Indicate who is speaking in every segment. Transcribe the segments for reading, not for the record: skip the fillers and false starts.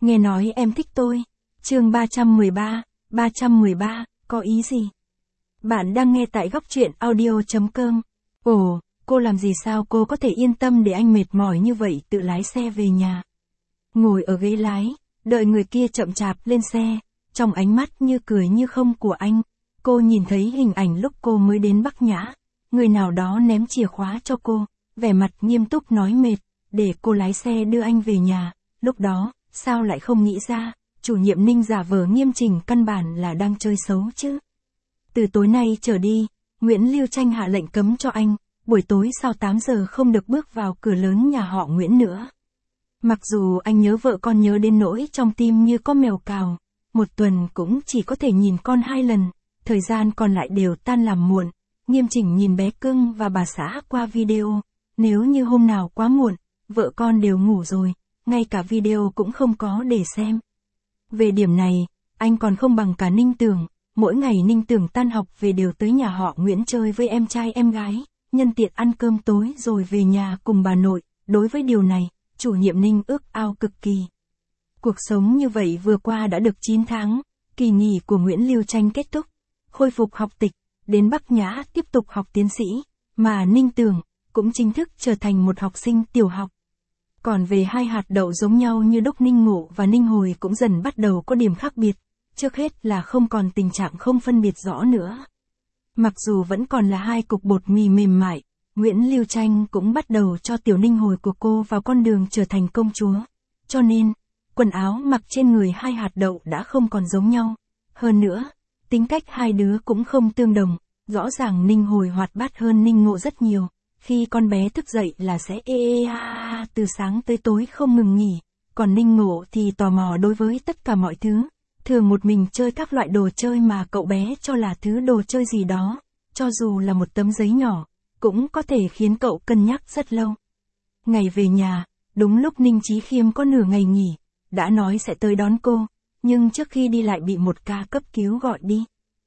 Speaker 1: Nghe nói em thích tôi. Chương 313, có ý gì? Bạn đang nghe tại góc truyện audio.com. Ồ, cô làm gì sao cô có thể yên tâm để anh mệt mỏi như vậy tự lái xe về nhà? Ngồi ở ghế lái, đợi người kia chậm chạp lên xe, trong ánh mắt như cười như không của anh, cô nhìn thấy hình ảnh lúc cô mới đến Bắc Nhã. Người nào đó ném chìa khóa cho cô, vẻ mặt nghiêm túc nói mệt, để cô lái xe đưa anh về nhà. Lúc đó, sao lại không nghĩ ra, chủ nhiệm Ninh giả vờ nghiêm chỉnh căn bản là đang chơi xấu chứ. Từ tối nay trở đi, Nguyễn Lưu Tranh hạ lệnh cấm cho anh, buổi tối sau 8 giờ không được bước vào cửa lớn nhà họ Nguyễn nữa. Mặc dù anh nhớ vợ con nhớ đến nỗi trong tim như có mèo cào, một tuần cũng chỉ có thể nhìn con 2 lần, thời gian còn lại đều tan làm muộn, nghiêm chỉnh nhìn bé cưng và bà xã qua video. Nếu như hôm nào quá muộn, vợ con đều ngủ rồi, ngay cả video cũng không có để xem. Về điểm này, anh còn không bằng cả Ninh Tường, mỗi ngày Ninh Tường tan học về đều tới nhà họ Nguyễn chơi với em trai em gái, nhân tiện ăn cơm tối rồi về nhà cùng bà nội. Đối với điều này, chủ nhiệm Ninh ước ao cực kỳ. Cuộc sống như vậy vừa qua đã được 9 tháng, kỳ nghỉ của Nguyễn Lưu Tranh kết thúc, khôi phục học tịch, đến Bắc Nhã tiếp tục học tiến sĩ, mà Ninh Tường cũng chính thức trở thành một học sinh tiểu học. Còn về hai hạt đậu giống nhau như đúc Ninh Ngộ và Ninh Hồi cũng dần bắt đầu có điểm khác biệt, trước hết là không còn tình trạng không phân biệt rõ nữa. Mặc dù vẫn còn là hai cục bột mì mềm mại, Nguyễn Lưu Tranh cũng bắt đầu cho tiểu Ninh Hồi của cô vào con đường trở thành công chúa. Cho nên, quần áo mặc trên người hai hạt đậu đã không còn giống nhau. Hơn nữa, tính cách hai đứa cũng không tương đồng, rõ ràng Ninh Hồi hoạt bát hơn Ninh Ngộ rất nhiều. Khi con bé thức dậy là sẽ từ sáng tới tối không ngừng nghỉ, còn Ninh Ngộ thì tò mò đối với tất cả mọi thứ, thường một mình chơi các loại đồ chơi mà cậu bé cho là thứ đồ chơi gì đó, cho dù là một tấm giấy nhỏ, cũng có thể khiến cậu cân nhắc rất lâu. Ngày về nhà, đúng lúc Ninh Chí Khiêm có nửa ngày nghỉ, đã nói sẽ tới đón cô, nhưng trước khi đi lại bị một ca cấp cứu gọi đi.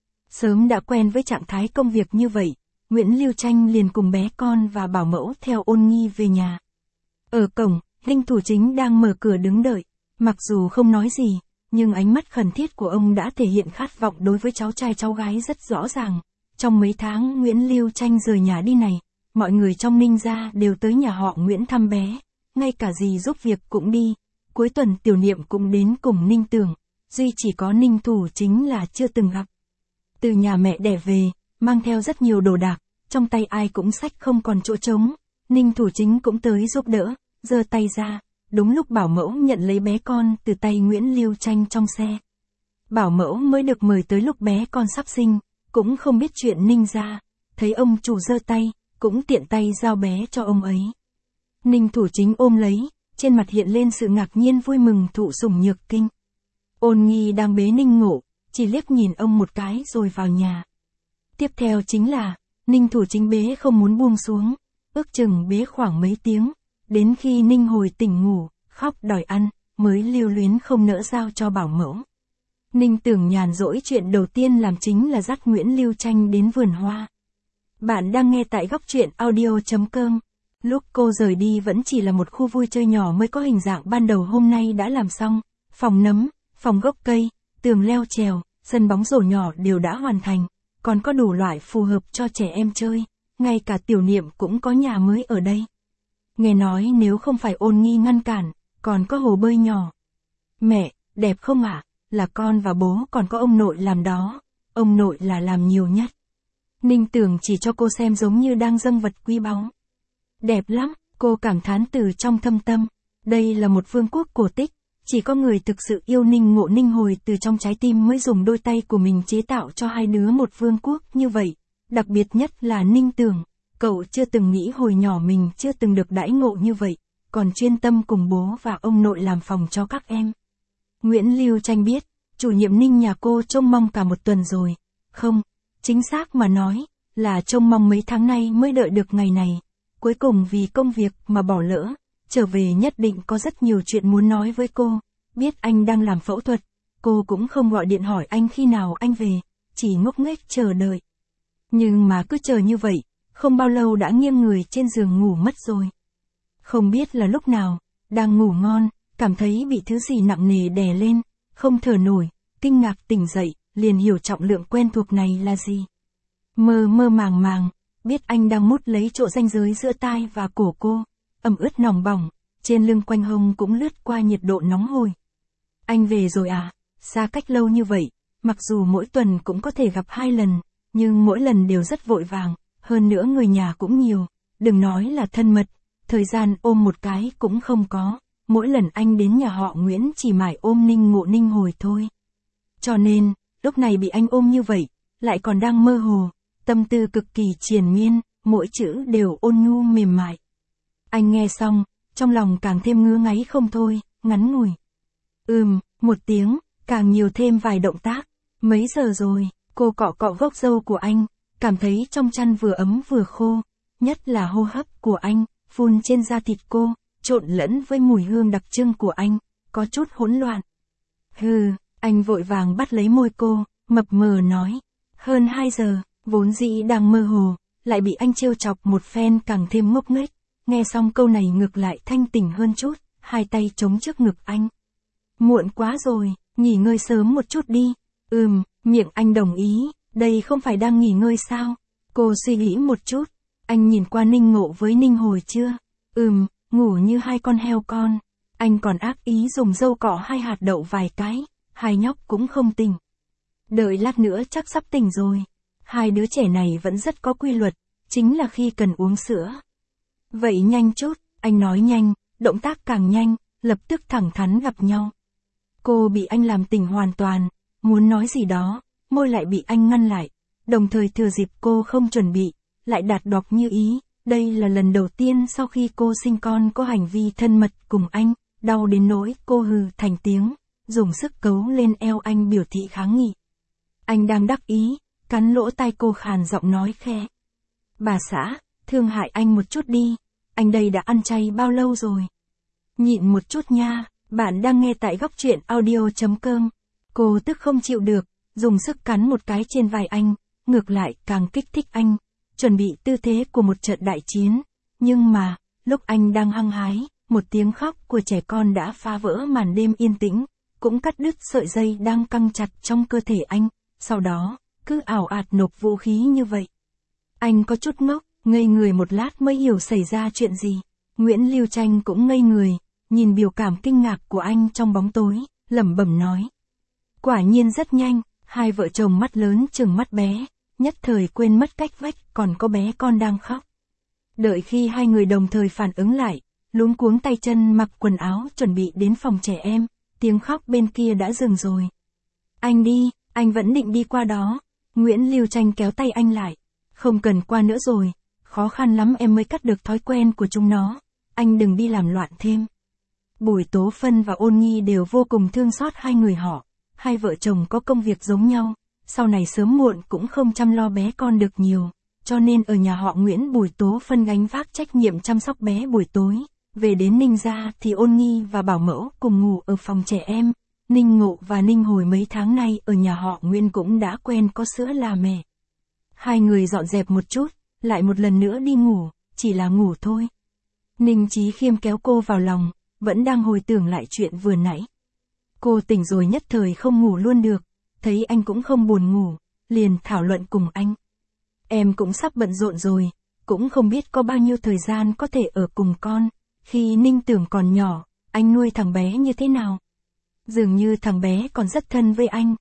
Speaker 1: Sớm đã quen với trạng thái công việc như vậy, Nguyễn Lưu Tranh liền cùng bé con và bảo mẫu theo Ôn Nghi về nhà. Ở cổng, Ninh Thủ Chính đang mở cửa đứng đợi, mặc dù không nói gì, nhưng ánh mắt khẩn thiết của ông đã thể hiện khát vọng đối với cháu trai cháu gái rất rõ ràng. Trong mấy tháng Nguyễn Lưu Tranh rời nhà đi này, mọi người trong Ninh gia đều tới nhà họ Nguyễn thăm bé, ngay cả dì giúp việc cũng đi. Cuối tuần Tiểu Niệm cũng đến cùng Ninh Tường, duy chỉ có Ninh Thủ Chính là chưa từng gặp. Từ nhà mẹ đẻ về, mang theo rất nhiều đồ đạc, trong tay ai cũng xách không còn chỗ trống. Ninh Thủ Chính cũng tới giúp đỡ, giơ tay ra, đúng lúc bảo mẫu nhận lấy bé con từ tay Nguyễn Lưu Tranh trong xe. Bảo mẫu mới được mời tới lúc bé con sắp sinh, cũng không biết chuyện Ninh gia, thấy ông chủ giơ tay, cũng tiện tay giao bé cho ông ấy. Ninh Thủ Chính ôm lấy, trên mặt hiện lên sự ngạc nhiên vui mừng thụ sủng nhược kinh. Ôn Nghi đang bế Ninh Ngộ, chỉ liếc nhìn ông một cái rồi vào nhà. Tiếp theo chính là, Ninh Thủ Chính bế không muốn buông xuống, ước chừng bế khoảng mấy tiếng, đến khi Ninh Hồi tỉnh ngủ, khóc đòi ăn, mới lưu luyến không nỡ giao cho bảo mẫu. Ninh Tưởng nhàn rỗi chuyện đầu tiên làm chính là dắt Nguyễn Lưu Tranh đến vườn hoa. Bạn đang nghe tại góc truyện audio.com. Lúc cô rời đi vẫn chỉ là một khu vui chơi nhỏ mới có hình dạng ban đầu, hôm nay đã làm xong, phòng nấm, phòng gốc cây, tường leo trèo, sân bóng rổ nhỏ đều đã hoàn thành, còn có đủ loại phù hợp cho trẻ em chơi, ngay cả Tiểu Niệm cũng có nhà mới ở đây. Nghe nói nếu không phải Ôn Nghi ngăn cản, còn có hồ bơi nhỏ. Mẹ, đẹp không ạ? Là con và bố còn có ông nội làm đó, ông nội là làm nhiều nhất. Ninh Tưởng chỉ cho cô xem giống như đang dâng vật quý báu. Đẹp lắm, cô cảm thán từ trong thâm tâm, đây là một vương quốc cổ tích, chỉ có người thực sự yêu Ninh Ngộ Ninh Hồi từ trong trái tim mới dùng đôi tay của mình chế tạo cho hai đứa một vương quốc như vậy. Đặc biệt nhất là Ninh Tưởng, cậu chưa từng nghĩ hồi nhỏ mình chưa từng được đãi ngộ như vậy, còn chuyên tâm cùng bố và ông nội làm phòng cho các em. Nguyễn Lưu Tranh biết, chủ nhiệm Ninh nhà cô trông mong cả một tuần rồi, không, chính xác mà nói, là trông mong mấy tháng nay mới đợi được ngày này, cuối cùng vì công việc mà bỏ lỡ, trở về nhất định có rất nhiều chuyện muốn nói với cô, biết anh đang làm phẫu thuật, cô cũng không gọi điện hỏi anh khi nào anh về, chỉ ngốc nghếch chờ đợi. Nhưng mà cứ chờ như vậy, không bao lâu đã nghiêng người trên giường ngủ mất rồi. Không biết là lúc nào, đang ngủ ngon, cảm thấy bị thứ gì nặng nề đè lên, không thở nổi, kinh ngạc tỉnh dậy, liền hiểu trọng lượng quen thuộc này là gì. Mơ mơ màng màng, biết anh đang mút lấy chỗ ranh giới giữa tai và cổ cô, ẩm ướt nóng bỏng, trên lưng quanh hông cũng lướt qua nhiệt độ nóng hổi. Anh về rồi à? Xa cách lâu như vậy, mặc dù mỗi tuần cũng có thể gặp 2 lần, nhưng mỗi lần đều rất vội vàng, hơn nữa người nhà cũng nhiều, đừng nói là thân mật, thời gian ôm một cái cũng không có, mỗi lần anh đến nhà họ Nguyễn chỉ mải ôm Ninh Ngộ Ninh Hồi thôi. Cho nên, lúc này bị anh ôm như vậy, lại còn đang mơ hồ, tâm tư cực kỳ triền miên, mỗi chữ đều ôn nhu mềm mại. Anh nghe xong, trong lòng càng thêm ngứa ngáy không thôi, ngắn ngủi. Một tiếng, càng nhiều thêm vài động tác. Mấy giờ rồi, cô cọ cọ gốc râu của anh, cảm thấy trong chăn vừa ấm vừa khô, nhất là hô hấp của anh, phun trên da thịt cô, trộn lẫn với mùi hương đặc trưng của anh, có chút hỗn loạn. Anh vội vàng bắt lấy môi cô, mập mờ nói. Hơn 2 giờ, vốn dĩ đang mơ hồ, lại bị anh trêu chọc một phen càng thêm ngốc nghếch. Nghe xong câu này ngược lại thanh tỉnh hơn chút, hai tay chống trước ngực anh. Muộn quá rồi, nghỉ ngơi sớm một chút đi. Miệng anh đồng ý, đây không phải đang nghỉ ngơi sao? Cô suy nghĩ một chút, anh nhìn qua Ninh Ngộ với Ninh Hồi chưa? Ngủ như 2 con heo con. Anh còn ác ý dùng dâu cọ 2 hạt đậu vài cái, hai nhóc cũng không tỉnh. Đợi lát nữa chắc sắp tỉnh rồi. 2 đứa trẻ này vẫn rất có quy luật, chính là khi cần uống sữa. Vậy nhanh chút, anh nói nhanh, động tác càng nhanh, lập tức thẳng thắn gặp nhau. Cô bị anh làm tỉnh hoàn toàn, muốn nói gì đó, môi lại bị anh ngăn lại, đồng thời thừa dịp cô không chuẩn bị, lại đạt đọc như ý. Đây là lần đầu tiên sau khi cô sinh con có hành vi thân mật cùng anh, đau đến nỗi cô hừ thành tiếng, dùng sức cấu lên eo anh biểu thị kháng nghị. Anh đang đắc ý, cắn lỗ tai cô khàn giọng nói khe. Bà xã, thương hại anh một chút đi, anh đây đã ăn chay bao lâu rồi? Nhịn một chút nha, bạn đang nghe tại góc truyện audio.com. Cô tức không chịu được, dùng sức cắn một cái trên vai anh, ngược lại càng kích thích anh, chuẩn bị tư thế của một trận đại chiến. Nhưng mà, lúc anh đang hăng hái, một tiếng khóc của trẻ con đã phá vỡ màn đêm yên tĩnh, cũng cắt đứt sợi dây đang căng chặt trong cơ thể anh, sau đó, cứ ảo ạt nộp vũ khí như vậy. Anh có chút ngốc, ngây người một lát mới hiểu xảy ra chuyện gì. Nguyễn Lưu Tranh cũng ngây người, nhìn biểu cảm kinh ngạc của anh trong bóng tối, lẩm bẩm nói. Quả nhiên rất nhanh, 2 vợ chồng mắt lớn trừng mắt bé, nhất thời quên mất cách vách còn có bé con đang khóc. Đợi khi 2 người đồng thời phản ứng lại, luống cuống tay chân mặc quần áo chuẩn bị đến phòng trẻ em, tiếng khóc bên kia đã dừng rồi. Anh đi, anh vẫn định đi qua đó. Nguyễn Lưu Tranh kéo tay anh lại. Không cần qua nữa rồi, khó khăn lắm em mới cắt được thói quen của chúng nó, anh đừng đi làm loạn thêm. Bùi Tố Phân và Ôn Nhi đều vô cùng thương xót 2 người họ, 2 vợ chồng có công việc giống nhau, sau này sớm muộn cũng không chăm lo bé con được nhiều, cho nên ở nhà họ Nguyễn Bùi Tố Phân gánh vác trách nhiệm chăm sóc bé buổi tối, về đến Ninh gia thì Ôn Nhi và Bảo Mẫu cùng ngủ ở phòng trẻ em, Ninh Ngộ và Ninh Hồi mấy tháng nay ở nhà họ Nguyễn cũng đã quen có sữa là mẹ. 2 người dọn dẹp một chút, lại một lần nữa đi ngủ, chỉ là ngủ thôi. Ninh Chí Khiêm kéo cô vào lòng, vẫn đang hồi tưởng lại chuyện vừa nãy. Cô tỉnh rồi nhất thời không ngủ luôn được, thấy anh cũng không buồn ngủ, liền thảo luận cùng anh. Em cũng sắp bận rộn rồi, cũng không biết có bao nhiêu thời gian có thể ở cùng con. Khi Ninh Tưởng còn nhỏ, anh nuôi thằng bé như thế nào? Dường như thằng bé còn rất thân với anh.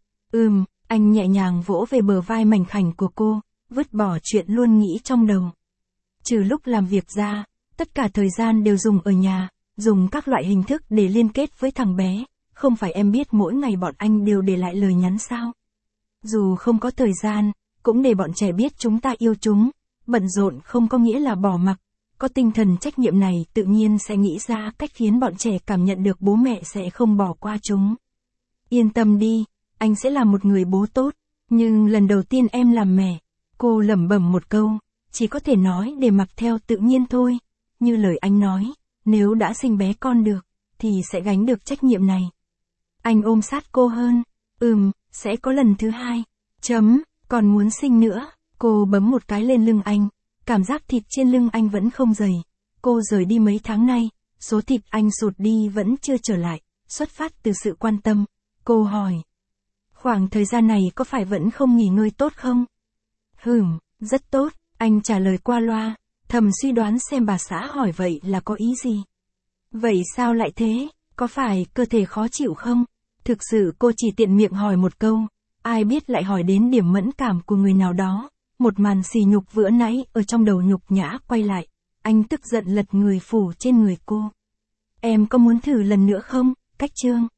Speaker 1: Anh nhẹ nhàng vỗ về bờ vai mảnh khảnh của cô, vứt bỏ chuyện luôn nghĩ trong đầu. Trừ lúc làm việc ra, tất cả thời gian đều dùng ở nhà, dùng các loại hình thức để liên kết với thằng bé. Không phải em biết mỗi ngày bọn anh đều để lại lời nhắn sao? Dù không có thời gian, cũng để bọn trẻ biết chúng ta yêu chúng. Bận rộn không có nghĩa là bỏ mặc. Có tinh thần trách nhiệm này tự nhiên sẽ nghĩ ra cách khiến bọn trẻ cảm nhận được bố mẹ sẽ không bỏ qua chúng. Yên tâm đi, anh sẽ là một người bố tốt. Nhưng lần đầu tiên em làm mẹ, cô lẩm bẩm một câu, chỉ có thể nói để mặc theo tự nhiên thôi. Như lời anh nói, nếu đã sinh bé con được, thì sẽ gánh được trách nhiệm này. Anh ôm sát cô hơn. Sẽ có lần thứ 2. Còn muốn sinh nữa. Cô bấm một cái lên lưng anh. Cảm giác thịt trên lưng anh vẫn không dày. Cô rời đi mấy tháng nay, số thịt anh sụt đi vẫn chưa trở lại, xuất phát từ sự quan tâm. Cô hỏi. Khoảng thời gian này có phải vẫn không nghỉ ngơi tốt không? Rất tốt, anh trả lời qua loa, thầm suy đoán xem bà xã hỏi vậy là có ý gì. Vậy sao lại thế, có phải cơ thể khó chịu không? Thực sự cô chỉ tiện miệng hỏi một câu, ai biết lại hỏi đến điểm mẫn cảm của người nào đó. Một màn sỉ nhục vừa nãy ở trong đầu nhục nhã quay lại, anh tức giận lật người phủ trên người cô. Em có muốn thử lần nữa không, Cách Trương?